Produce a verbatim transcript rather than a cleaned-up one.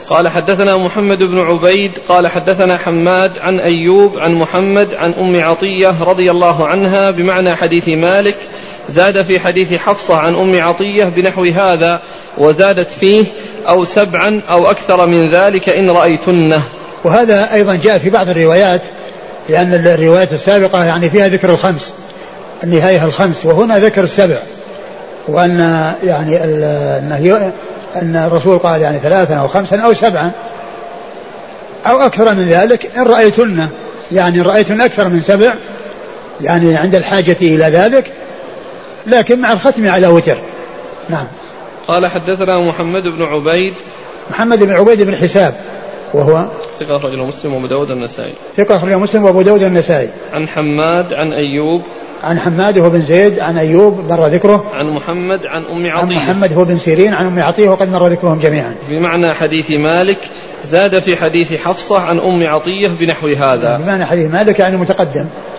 قال حدثنا محمد بن عبيد قال حدثنا حماد عن أيوب عن محمد عن أم عطية رضي الله عنها بمعنى حديث مالك، زاد في حديث حفصة عن أم عطية بنحو هذا، وزادت فيه أو سبعا أو أكثر من ذلك إن رأيتنه. وهذا أيضا جاء في بعض الروايات، لأن الروايات السابقة يعني فيها ذكر الخمس، النهاية الخمس، وهنا ذكر السبع، وأن يعني أنه أن الرسول قال يعني ثلاثا أو خمسا أو سبعا أو أكثر من ذلك إن رأيتن، يعني رأيتن أكثر من سبع يعني عند الحاجة إلى ذلك، لكن مع الختم على وتر. نعم. قال حدثنا محمد بن عبيد محمد بن عبيد بن حساب وهو ثقة أخرجه مسلم وأبو داود النسائي ثقة أخرجه مسلم وأبو داود النسائي. عن حماد عن أيوب عن حماد هو بن زيد عن أيوب مر ذكره. عن محمد عن أم عطية عن محمد هو بن سيرين عن أم عطية وقد مر ذكرهم جميعا. بمعنى حديث مالك، زاد في حديث حفصة عن أم عطية بنحو هذا. بمعنى حديث مالك يعني متقدم.